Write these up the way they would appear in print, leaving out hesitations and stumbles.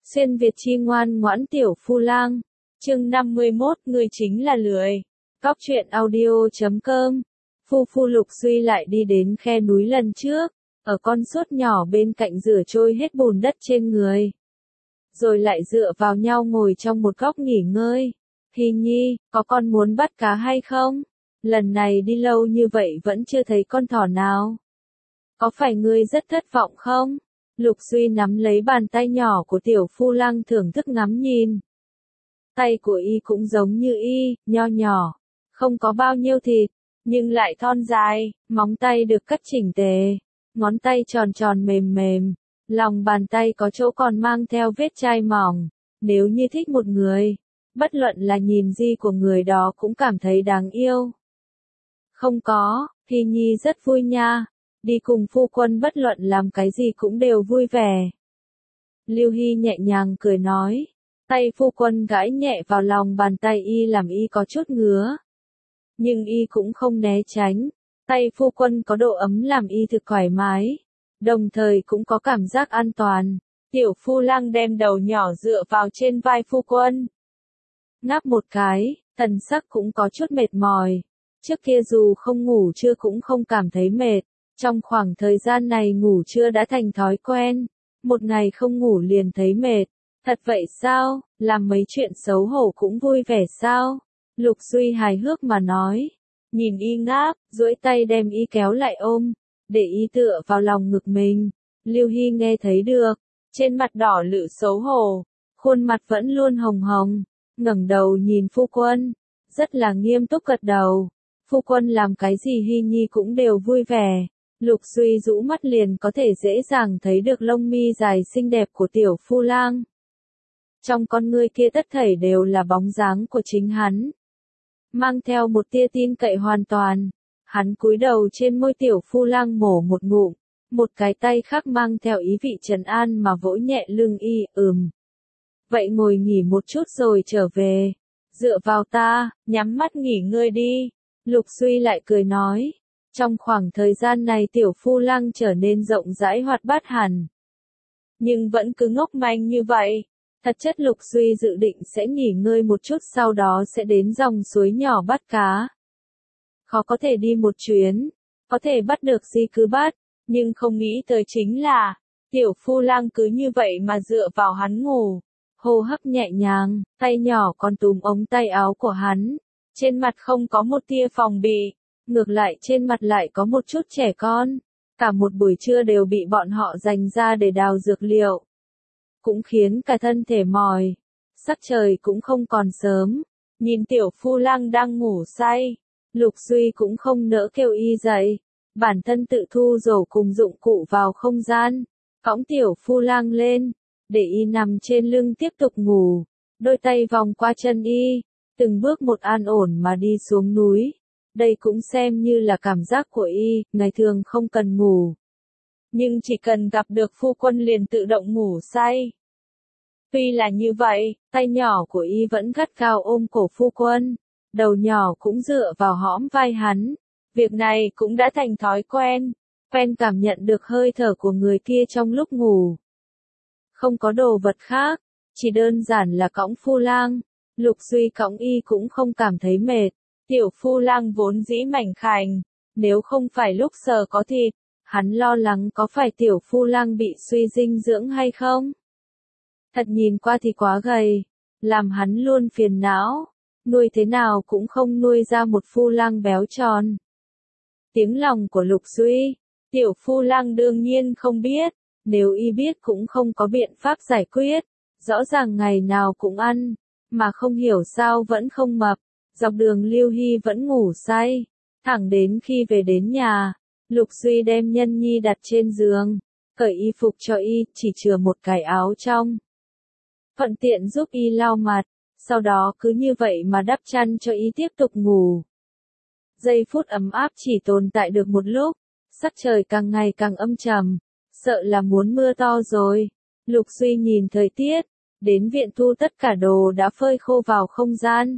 Xuyên Việt chi ngoan ngoãn tiểu phu lang. Chương 51, người chính là lười. Cóc truyện audio.com. Phu Lục Duy lại đi đến khe núi lần trước, ở con suốt nhỏ bên cạnh rửa trôi hết bùn đất trên người. Rồi lại dựa vào nhau ngồi trong một góc nghỉ ngơi. Hy Nhi, có con muốn bắt cá hay không? Lần này đi lâu như vậy vẫn chưa thấy con thỏ nào. Có phải ngươi rất thất vọng không? Lục Duy nắm lấy bàn tay nhỏ của tiểu phu lang thưởng thức ngắm nhìn. Tay của y cũng giống như y, nho nhỏ, không có bao nhiêu thịt, nhưng lại thon dài, móng tay được cắt chỉnh tề, ngón tay tròn tròn mềm mềm, lòng bàn tay có chỗ còn mang theo vết chai mỏng. Nếu như thích một người, bất luận là nhìn gì của người đó cũng cảm thấy đáng yêu. Không có, Hy Nhi rất vui nha. Đi cùng phu quân bất luận làm cái gì cũng đều vui vẻ. Lưu Hy nhẹ nhàng cười nói. Tay phu quân gãi nhẹ vào lòng bàn tay y làm y có chút ngứa. Nhưng y cũng không né tránh. Tay phu quân có độ ấm làm y thực thoải mái. Đồng thời cũng có cảm giác an toàn. Tiểu phu lang đem đầu nhỏ dựa vào trên vai phu quân. Ngáp một cái, thần sắc cũng có chút mệt mỏi. Trước kia dù không ngủ trưa cũng không cảm thấy mệt. Trong khoảng thời gian này ngủ trưa đã thành thói quen, một ngày không ngủ liền thấy mệt. Thật vậy sao, làm mấy chuyện xấu hổ cũng vui vẻ sao? Lục Duy hài hước mà nói, nhìn y ngáp, duỗi tay đem y kéo lại ôm, để y tựa vào lòng ngực mình. Lưu Hy nghe thấy được, trên mặt đỏ lự xấu hổ, khuôn mặt vẫn luôn hồng hồng, ngẩng đầu nhìn phu quân, rất là nghiêm túc gật đầu. Phu quân làm cái gì Hy Nhi cũng đều vui vẻ. Lục Duy rũ mắt liền có thể dễ dàng thấy được lông mi dài xinh đẹp của tiểu phu lang. Trong con ngươi kia tất thảy đều là bóng dáng của chính hắn. Mang theo một tia tin cậy hoàn toàn. Hắn cúi đầu trên môi tiểu phu lang mổ một ngụm. Một cái tay khác mang theo ý vị trấn an mà vỗ nhẹ lưng y, Vậy ngồi nghỉ một chút rồi trở về. Dựa vào ta, nhắm mắt nghỉ ngơi đi. Lục Duy lại cười nói. Trong khoảng thời gian này tiểu phu lang trở nên rộng rãi hoạt bát hẳn. Nhưng vẫn cứ ngốc manh như vậy. Thật chất Lục Duy dự định sẽ nghỉ ngơi một chút sau đó sẽ đến dòng suối nhỏ bắt cá. Khó có thể đi một chuyến, có thể bắt được gì cứ bắt, nhưng không nghĩ tới chính là, tiểu phu lang cứ như vậy mà dựa vào hắn ngủ. Hô hấp nhẹ nhàng, tay nhỏ còn túm ống tay áo của hắn. Trên mặt không có một tia phòng bị. Ngược lại trên mặt lại có một chút trẻ con. Cả một buổi trưa đều bị bọn họ dành ra để đào dược liệu. Cũng khiến cả thân thể mỏi. Sắc trời cũng không còn sớm. Nhìn tiểu phu lang đang ngủ say. Lục Duy cũng không nỡ kêu y dậy. Bản thân tự thu rổ cùng dụng cụ vào không gian. Cõng tiểu phu lang lên. Để y nằm trên lưng tiếp tục ngủ. Đôi tay vòng qua chân y. Từng bước một an ổn mà đi xuống núi. Đây cũng xem như là cảm giác của y, ngày thường không cần ngủ. Nhưng chỉ cần gặp được phu quân liền tự động ngủ say. Tuy là như vậy, tay nhỏ của y vẫn gắt gao ôm cổ phu quân, đầu nhỏ cũng dựa vào hõm vai hắn. Việc này cũng đã thành thói quen, cảm nhận được hơi thở của người kia trong lúc ngủ. Không có đồ vật khác, chỉ đơn giản là cõng phu lang. Lục Duy cõng y cũng không cảm thấy mệt. Tiểu phu lang vốn dĩ mảnh khảnh, nếu không phải lúc sờ có thịt, hắn lo lắng có phải tiểu phu lang bị suy dinh dưỡng hay không. Thật nhìn qua thì quá gầy, làm hắn luôn phiền não, nuôi thế nào cũng không nuôi ra một phu lang béo tròn. Tiếng lòng của Lục Duy, tiểu phu lang đương nhiên không biết, nếu y biết cũng không có biện pháp giải quyết, rõ ràng ngày nào cũng ăn, mà không hiểu sao vẫn không mập. Dọc đường Lưu Hy vẫn ngủ say, thẳng đến khi về đến nhà, Lục Duy đem Nhân Nhi đặt trên giường, cởi y phục cho y, chỉ chừa một cái áo trong. Thuận tiện giúp y lau mặt, sau đó cứ như vậy mà đắp chăn cho y tiếp tục ngủ. Giây phút ấm áp chỉ tồn tại được một lúc, sắc trời càng ngày càng âm trầm, sợ là muốn mưa to rồi. Lục Duy nhìn thời tiết, đến viện thu tất cả đồ đã phơi khô vào không gian.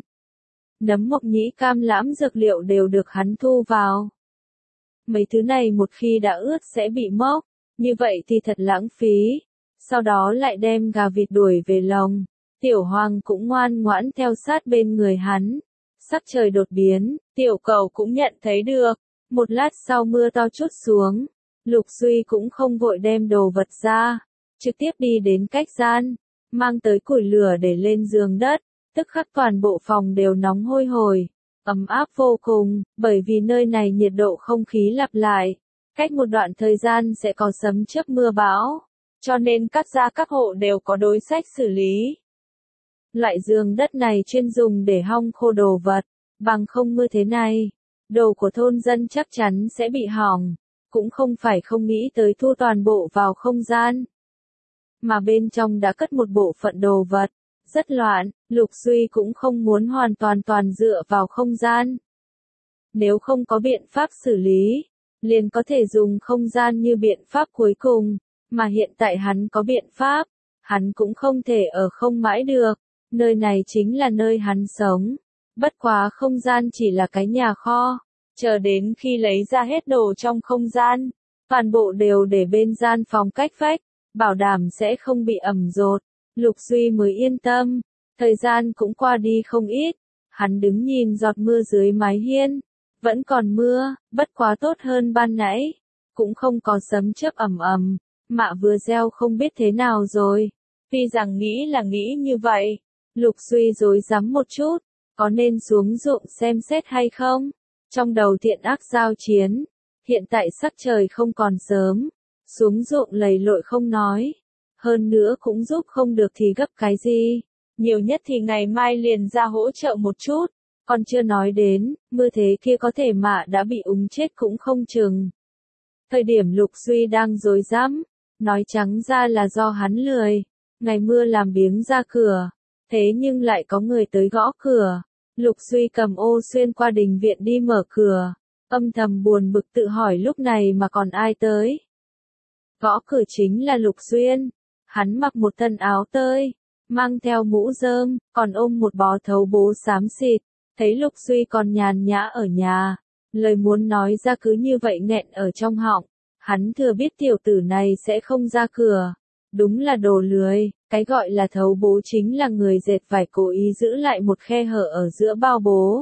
Nấm mộc nhĩ cam lãm dược liệu đều được hắn thu vào. Mấy thứ này một khi đã ướt sẽ bị mốc, như vậy thì thật lãng phí. sau đó lại đem gà vịt đuổi về lồng. Tiểu Hoàng cũng ngoan ngoãn theo sát bên người hắn. Sắc trời đột biến, tiểu cầu cũng nhận thấy được. Một lát sau mưa to trút xuống, Lục Duy cũng không vội đem đồ vật ra, trực tiếp đi đến cách gian, mang tới củi lửa để lên giường đất, tức khắc toàn bộ phòng đều nóng hôi hổi, ấm áp vô cùng, bởi vì nơi này nhiệt độ không khí lặp lại, cách một đoạn thời gian sẽ có sấm chớp mưa bão, cho nên các gia các hộ đều có đối sách xử lý. Loại giường đất này chuyên dùng để hong khô đồ vật, bằng không mưa thế này, đồ của thôn dân chắc chắn sẽ bị hỏng, cũng không phải không nghĩ tới thu toàn bộ vào không gian. Mà bên trong đã cất một bộ phận đồ vật, rất loạn, Lục Duy cũng không muốn hoàn toàn dựa vào không gian. Nếu không có biện pháp xử lý, liền có thể dùng không gian như biện pháp cuối cùng, mà hiện tại hắn có biện pháp, hắn cũng không thể ở không mãi được, nơi này chính là nơi hắn sống. Bất quá không gian chỉ là cái nhà kho, chờ đến khi lấy ra hết đồ trong không gian, toàn bộ đều để bên gian phòng cách vách, bảo đảm sẽ không bị ẩm dột, Lục Duy mới yên tâm. Thời gian cũng qua đi không ít, hắn đứng nhìn giọt mưa dưới mái hiên, vẫn còn mưa, bất quá tốt hơn ban nãy, cũng không có sấm chớp ầm ầm, Mạ vừa gieo không biết thế nào rồi. Tuy rằng nghĩ là nghĩ như vậy, Lục Duy rối rắm một chút, có nên xuống ruộng xem xét hay không? Trong đầu thiện ác giao chiến, hiện tại sắc trời không còn sớm, xuống ruộng lầy lội không nói, hơn nữa cũng giúp không được thì gấp cái gì, nhiều nhất thì ngày mai liền ra hỗ trợ một chút, còn chưa nói đến, mưa thế kia có thể Mạ đã bị úng chết cũng không chừng. Thời điểm Lục Duy đang rối rắm, nói trắng ra là do hắn lười, ngày mưa làm biếng ra cửa, thế nhưng lại có người tới gõ cửa. Lục Duy cầm ô xuyên qua đình viện đi mở cửa, âm thầm buồn bực tự hỏi lúc này mà còn ai tới. Gõ cửa chính là Lục Xuyên, hắn mặc một thân áo tơi, mang theo mũ rơm, còn ôm một bó thấu bố xám xịt, thấy Lục Duy còn nhàn nhã ở nhà, lời muốn nói ra cứ như vậy nghẹn ở trong họng, hắn thừa biết tiểu tử này sẽ không ra cửa, đúng là đồ lười. Cái gọi là thấu bố chính là người dệt vải cố ý giữ lại một khe hở ở giữa bao bố.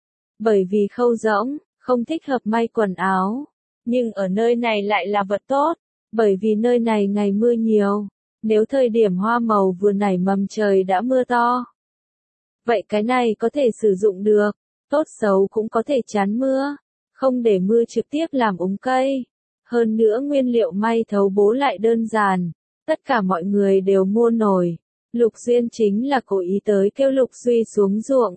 Bởi vì khâu rỗng, không thích hợp may quần áo. Nhưng ở nơi này lại là vật tốt, bởi vì nơi này ngày mưa nhiều. Nếu thời điểm hoa màu vừa nảy mầm trời đã mưa to, vậy cái này có thể sử dụng được, tốt xấu cũng có thể chắn mưa, không để mưa trực tiếp làm úng cây. Hơn nữa nguyên liệu may thấu bố lại đơn giản. Tất cả mọi người đều mua nổi. Lục Duyên chính là cố ý tới kêu Lục Duy xuống ruộng.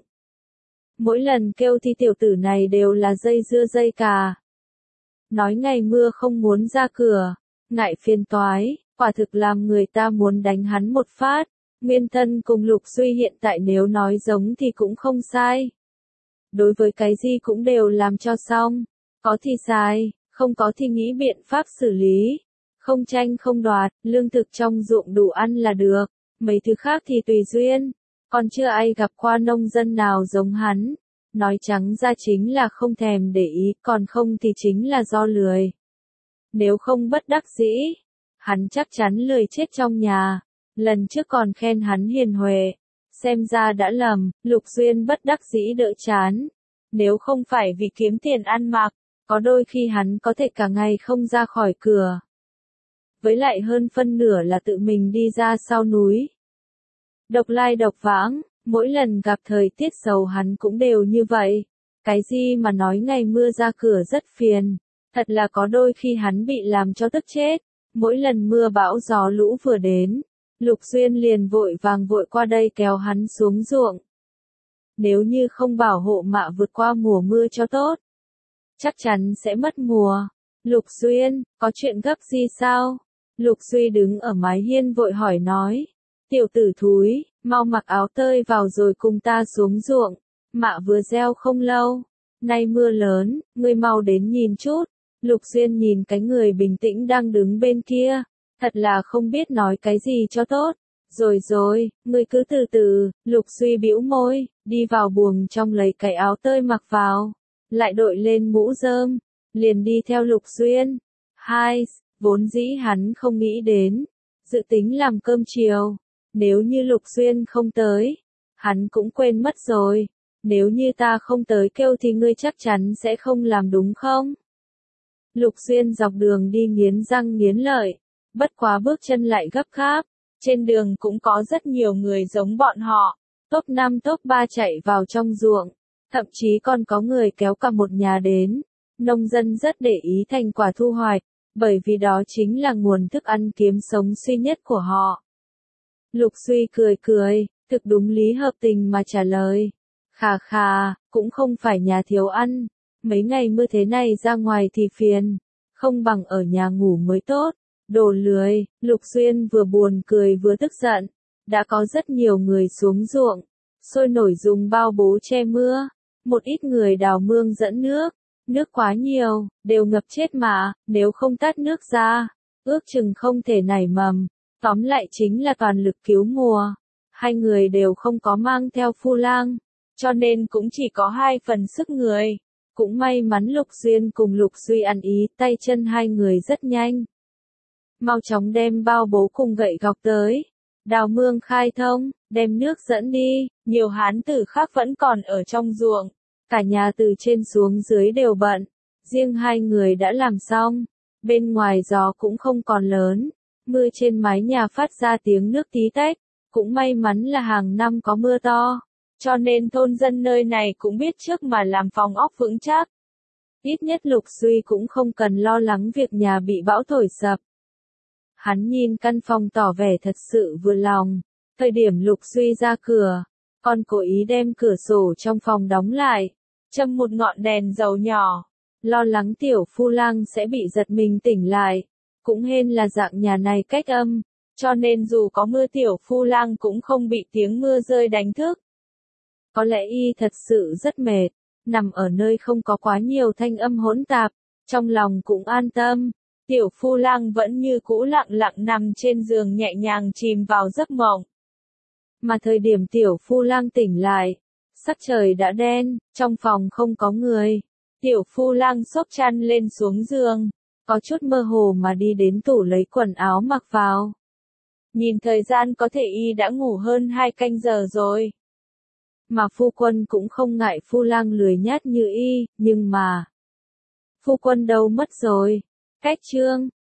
Mỗi lần kêu thì tiểu tử này đều là dây dưa dây cà. Nói ngày mưa không muốn ra cửa, ngại phiền toái, quả thực làm người ta muốn đánh hắn một phát. Nguyên thân cùng Lục Duy hiện tại nếu nói giống thì cũng không sai. Đối với cái gì cũng đều làm cho xong. Có thì sai, không có thì nghĩ biện pháp xử lý. Không tranh không đoạt, lương thực trong ruộng đủ ăn là được, mấy thứ khác thì tùy duyên, còn chưa ai gặp qua nông dân nào giống hắn, nói trắng ra chính là không thèm để ý, còn không thì chính là do lười. Nếu không bất đắc dĩ, hắn chắc chắn lười chết trong nhà, lần trước còn khen hắn hiền huệ, xem ra đã lầm, Lục Duyên bất đắc dĩ đỡ chán, nếu không phải vì kiếm tiền ăn mặc, có đôi khi hắn có thể cả ngày không ra khỏi cửa. Với lại hơn phân nửa là tự mình đi ra sau núi. Độc lai độc vãng, mỗi lần gặp thời tiết xấu hắn cũng đều như vậy. Cái gì mà nói ngày mưa ra cửa rất phiền, thật là có đôi khi hắn bị làm cho tức chết. Mỗi lần mưa bão gió lũ vừa đến, Lục Duyên liền vội vàng vội qua đây kéo hắn xuống ruộng. Nếu như không bảo hộ Mạ vượt qua mùa mưa cho tốt, chắc chắn sẽ mất mùa. Lục Duyên, có chuyện gấp gì sao? Lục Duy đứng ở mái hiên vội hỏi nói. Tiểu tử thúi, mau mặc áo tơi vào rồi cùng ta xuống ruộng. Mạ vừa gieo không lâu. Nay mưa lớn, ngươi mau đến nhìn chút. Lục Duyên nhìn cái người bình tĩnh đang đứng bên kia. Thật là không biết nói cái gì cho tốt. Rồi, ngươi cứ từ từ. Lục Duy bĩu môi, đi vào buồng trong lấy cái áo tơi mặc vào. Lại đội lên mũ rơm. Liền đi theo Lục Duyên. Vốn dĩ hắn không nghĩ đến, dự tính làm cơm chiều. Nếu như Lục Xuyên không tới, hắn cũng quên mất rồi. Nếu như ta không tới kêu thì ngươi chắc chắn sẽ không làm đúng không? Lục Xuyên dọc đường đi nghiến răng nghiến lợi, bất quá bước chân lại gấp gáp. Trên đường cũng có rất nhiều người giống bọn họ, top 5 top 3 chạy vào trong ruộng, thậm chí còn có người kéo cả một nhà đến. Nông dân rất để ý thành quả thu hoạch, bởi vì đó chính là nguồn thức ăn kiếm sống duy nhất của họ. Lục Duy cười cười, thực đúng lý hợp tình mà trả lời. Khà khà, cũng không phải nhà thiếu ăn, mấy ngày mưa thế này ra ngoài thì phiền, không bằng ở nhà ngủ mới tốt. Đồ lười, Lục Xuyên vừa buồn cười vừa tức giận. Đã có rất nhiều người xuống ruộng, sôi nổi dùng bao bố che mưa. Một ít người đào mương dẫn nước, nước quá nhiều, đều ngập chết mà, nếu không tát nước ra, ước chừng không thể nảy mầm. Tóm lại chính là toàn lực cứu mùa. Hai người đều không có mang theo phu lang, cho nên cũng chỉ có 2 phần sức người. Cũng may mắn Lục Xuyên cùng Lục Duy ăn ý, tay chân hai người rất nhanh. Mau chóng đem bao bố cùng gậy gọc tới. Đào mương khai thông, đem nước dẫn đi, nhiều hán tử khác vẫn còn ở trong ruộng. Cả nhà từ trên xuống dưới đều bận. Riêng hai người đã làm xong. Bên ngoài gió cũng không còn lớn. Mưa trên mái nhà phát ra tiếng nước tí tách. Cũng may mắn là hàng năm có mưa to. Cho nên thôn dân nơi này cũng biết trước mà làm phòng ốc vững chắc. Ít nhất Lục Duy cũng không cần lo lắng việc nhà bị bão thổi sập. Hắn nhìn căn phòng tỏ vẻ thật sự vừa lòng. Thời điểm Lục Duy ra cửa, còn cố ý đem cửa sổ trong phòng đóng lại, châm một ngọn đèn dầu nhỏ, lo lắng tiểu phu lang sẽ bị giật mình tỉnh lại. Cũng hên là dạng nhà này cách âm, cho nên dù có mưa tiểu phu lang cũng không bị tiếng mưa rơi đánh thức. Có lẽ y thật sự rất mệt, nằm ở nơi không có quá nhiều thanh âm hỗn tạp, trong lòng cũng an tâm. Tiểu phu lang vẫn như cũ lặng lặng nằm trên giường nhẹ nhàng chìm vào giấc mộng. Mà thời điểm tiểu phu lang tỉnh lại, sắc trời đã đen, trong phòng không có người. Tiểu phu lang xốc chăn lên xuống giường, có chút mơ hồ mà đi đến tủ lấy quần áo mặc vào. Nhìn thời gian có thể y đã ngủ hơn 2 canh giờ rồi. Mà phu quân cũng không ngại phu lang lười nhát như y, nhưng mà... Phu quân đâu mất rồi? Cách chương